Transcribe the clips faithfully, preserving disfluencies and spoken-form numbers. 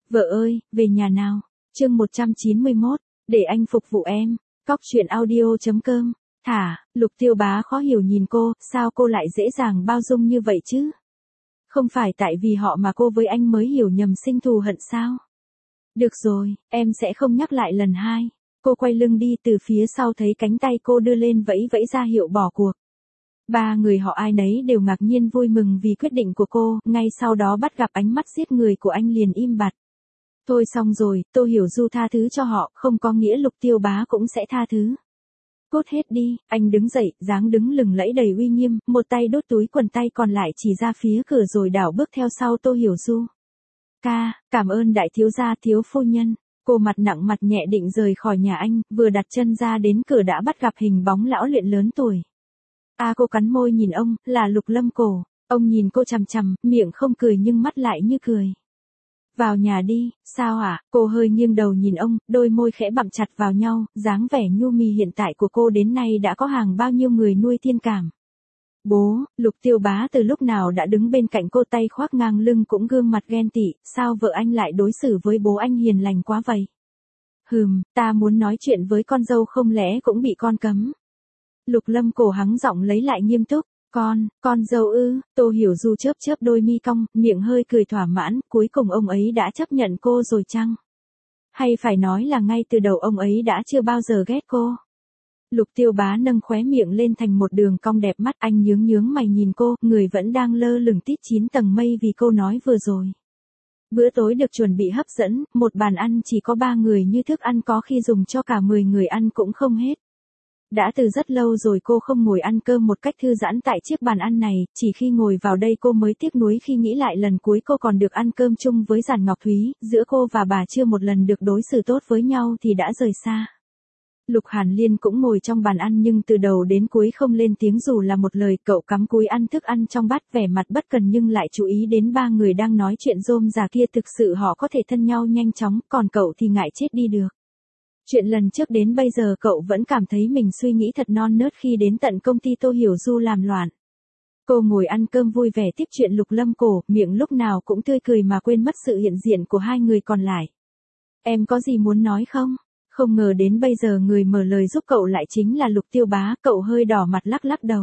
Vợ ơi, về nhà nào. Chương một trăm chín mươi mốt, để anh phục vụ em. Cóc truyện audio.com. Thả, Lục Tiêu Bá khó hiểu nhìn cô, sao cô lại dễ dàng bao dung như vậy chứ? Không phải tại vì họ mà cô với anh mới hiểu nhầm sinh thù hận sao? Được rồi, em sẽ không nhắc lại lần hai. Cô quay lưng đi, từ phía sau thấy cánh tay cô đưa lên vẫy vẫy ra hiệu bỏ cuộc. Ba người họ ai nấy đều ngạc nhiên vui mừng vì quyết định của cô, ngay sau đó bắt gặp ánh mắt giết người của anh liền im bặt. Thôi xong rồi, Tô Hiểu Du tha thứ cho họ, không có nghĩa Lục Tiêu Bá cũng sẽ tha thứ. Cốt hết đi, anh đứng dậy, dáng đứng lừng lẫy đầy uy nghiêm, một tay đốt túi quần, tay còn lại chỉ ra phía cửa rồi đảo bước theo sau Tô Hiểu Du. Ca, cảm ơn đại thiếu gia, thiếu phu nhân. Cô mặt nặng mặt nhẹ định rời khỏi nhà anh, vừa đặt chân ra đến cửa đã bắt gặp hình bóng lão luyện lớn tuổi. A à, cô cắn môi nhìn ông, là Lục Lâm Cổ. Ông nhìn cô chằm chằm, miệng không cười nhưng mắt lại như cười. Vào nhà đi, sao ạ? À? Cô hơi nghiêng đầu nhìn ông, đôi môi khẽ bặm chặt vào nhau, dáng vẻ nhu mì hiện tại của cô đến nay đã có hàng bao nhiêu người nuôi thiên cảm. Bố, Lục Tiêu Bá từ lúc nào đã đứng bên cạnh cô, tay khoác ngang lưng, cũng gương mặt ghen tị, sao vợ anh lại đối xử với bố anh hiền lành quá vậy? Hừm, ta muốn nói chuyện với con dâu không lẽ cũng bị con cấm? Lục Lâm Cổ hắng giọng lấy lại nghiêm túc. Con, con dâu ư? Tô Hiểu Du chớp chớp đôi mi cong, miệng hơi cười thỏa mãn, cuối cùng ông ấy đã chấp nhận cô rồi chăng? Hay phải nói là ngay từ đầu ông ấy đã chưa bao giờ ghét cô? Lục Tiêu Bá nâng khóe miệng lên thành một đường cong đẹp mắt, anh nhướng nhướng mày nhìn cô, người vẫn đang lơ lửng tít chín tầng mây vì câu nói vừa rồi. Bữa tối được chuẩn bị hấp dẫn, một bàn ăn chỉ có ba người như thức ăn có khi dùng cho cả mười người ăn cũng không hết. Đã từ rất lâu rồi cô không ngồi ăn cơm một cách thư giãn tại chiếc bàn ăn này, chỉ khi ngồi vào đây cô mới tiếc nuối khi nghĩ lại lần cuối cô còn được ăn cơm chung với Giản Ngọc Thúy, giữa cô và bà chưa một lần được đối xử tốt với nhau thì đã rời xa. Lục Hàn Liên cũng ngồi trong bàn ăn nhưng từ đầu đến cuối không lên tiếng dù là một lời, cậu cắm cúi ăn thức ăn trong bát, vẻ mặt bất cần nhưng lại chú ý đến ba người đang nói chuyện rôm rả kia, thực sự họ có thể thân nhau nhanh chóng, còn cậu thì ngại chết đi được. Chuyện lần trước đến bây giờ cậu vẫn cảm thấy mình suy nghĩ thật non nớt khi đến tận công ty Tô Hiểu Du làm loạn. Cô ngồi ăn cơm vui vẻ tiếp chuyện Lục Lâm Cổ, miệng lúc nào cũng tươi cười mà quên mất sự hiện diện của hai người còn lại. Em có gì muốn nói không? Không ngờ đến bây giờ người mở lời giúp cậu lại chính là Lục Tiêu Bá, cậu hơi đỏ mặt lắc lắc đầu.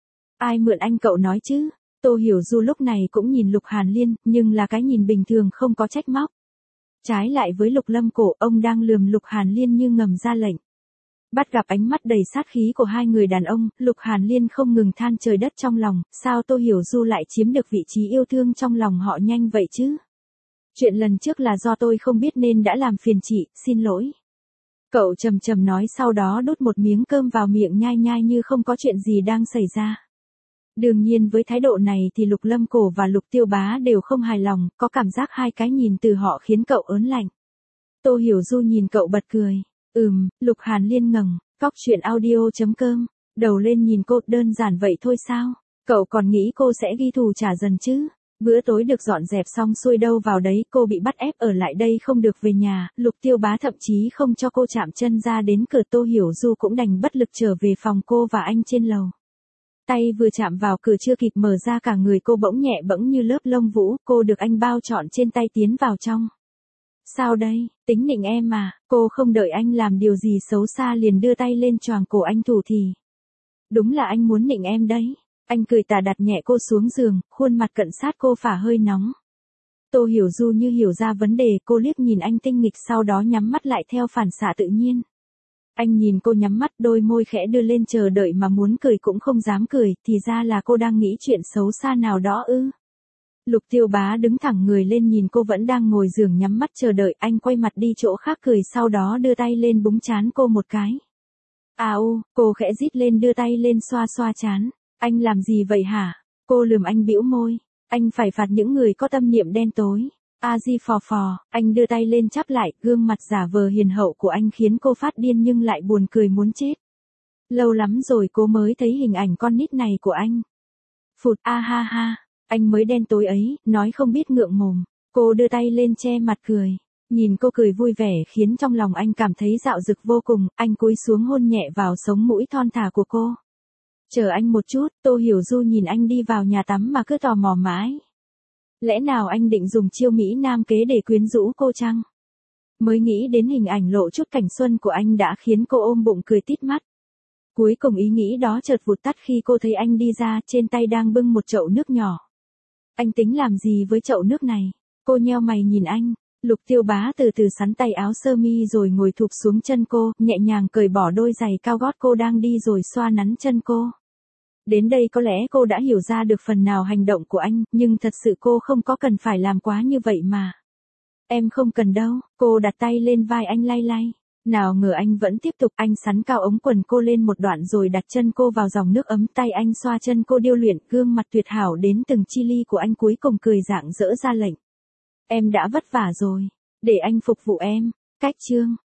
Ai mượn anh cậu nói chứ? Tô Hiểu Du lúc này cũng nhìn Lục Hàn Liên, nhưng là cái nhìn bình thường không có trách móc. Trái lại với Lục Lâm Cổ, ông đang lườm Lục Hàn Liên như ngầm ra lệnh. Bắt gặp ánh mắt đầy sát khí của hai người đàn ông, Lục Hàn Liên không ngừng than trời đất trong lòng, sao Tô Hiểu Du lại chiếm được vị trí yêu thương trong lòng họ nhanh vậy chứ? Chuyện lần trước là do tôi không biết nên đã làm phiền chị, xin lỗi. Cậu trầm trầm nói, sau đó đút một miếng cơm vào miệng nhai nhai như không có chuyện gì đang xảy ra. Đương nhiên với thái độ này thì Lục Lâm Cổ và Lục Tiêu Bá đều không hài lòng, có cảm giác hai cái nhìn từ họ khiến cậu ớn lạnh. Tô Hiểu Du nhìn cậu bật cười. Ừm, Lục Hàn Liên ngẩng, cóc truyện audio.com, đầu lên nhìn cô, đơn giản vậy thôi sao? Cậu còn nghĩ cô sẽ ghi thù trả dần chứ? Bữa tối được dọn dẹp xong xuôi đâu vào đấy, cô bị bắt ép ở lại đây không được về nhà, Lục Tiêu Bá thậm chí không cho cô chạm chân ra đến cửa, Tô Hiểu Du cũng đành bất lực trở về phòng cô và anh trên lầu. Tay vừa chạm vào cửa chưa kịp mở ra cả người cô bỗng nhẹ bẫng như lớp lông vũ, cô được anh bao trọn trên tay tiến vào trong. Sao đây, tính nịnh em mà, cô không đợi anh làm điều gì xấu xa liền đưa tay lên choàng cổ anh thủ thì. Đúng là anh muốn nịnh em đấy. Anh cười tà đặt nhẹ cô xuống giường, khuôn mặt cận sát cô phả hơi nóng. Tô Hiểu Du như hiểu ra vấn đề, cô liếc nhìn anh tinh nghịch sau đó nhắm mắt lại theo phản xạ tự nhiên. Anh nhìn cô nhắm mắt, đôi môi khẽ đưa lên chờ đợi mà muốn cười cũng không dám cười, thì ra là cô đang nghĩ chuyện xấu xa nào đó ư. Lục Tiêu Bá đứng thẳng người lên nhìn cô vẫn đang ngồi giường nhắm mắt chờ đợi, anh quay mặt đi chỗ khác cười sau đó đưa tay lên búng trán cô một cái. À u, cô khẽ rít lên đưa tay lên xoa xoa trán. Anh làm gì vậy hả? Cô lườm anh bĩu môi. Anh phải phạt những người có tâm niệm đen tối. A di phò phò, anh đưa tay lên chắp lại, gương mặt giả vờ hiền hậu của anh khiến cô phát điên nhưng lại buồn cười muốn chết. Lâu lắm rồi cô mới thấy hình ảnh con nít này của anh. Phụt, a ha ha, anh mới đen tối ấy, nói không biết ngượng mồm. Cô đưa tay lên che mặt cười. Nhìn cô cười vui vẻ khiến trong lòng anh cảm thấy dạo dực vô cùng, anh cúi xuống hôn nhẹ vào sống mũi thon thả của cô. Chờ anh một chút, Tô Hiểu Du nhìn anh đi vào nhà tắm mà cứ tò mò mãi. Lẽ nào anh định dùng chiêu Mỹ Nam kế để quyến rũ cô chăng? Mới nghĩ đến hình ảnh lộ chút cảnh xuân của anh đã khiến cô ôm bụng cười tít mắt. Cuối cùng ý nghĩ đó chợt vụt tắt khi cô thấy anh đi ra, trên tay đang bưng một chậu nước nhỏ. Anh tính làm gì với chậu nước này? Cô nheo mày nhìn anh. Lục Tiêu Bá từ từ sắn tay áo sơ mi rồi ngồi thụp xuống chân cô, nhẹ nhàng cởi bỏ đôi giày cao gót cô đang đi rồi xoa nắn chân cô. Đến đây có lẽ cô đã hiểu ra được phần nào hành động của anh, nhưng thật sự cô không có cần phải làm quá như vậy mà. Em không cần đâu, cô đặt tay lên vai anh lay lay. Nào ngờ anh vẫn tiếp tục, anh sắn cao ống quần cô lên một đoạn rồi đặt chân cô vào dòng nước ấm, tay anh xoa chân cô điêu luyện, gương mặt tuyệt hảo đến từng chi li của anh cuối cùng cười rạng rỡ ra lệnh. Em đã vất vả rồi, để anh phục vụ em. Cách chương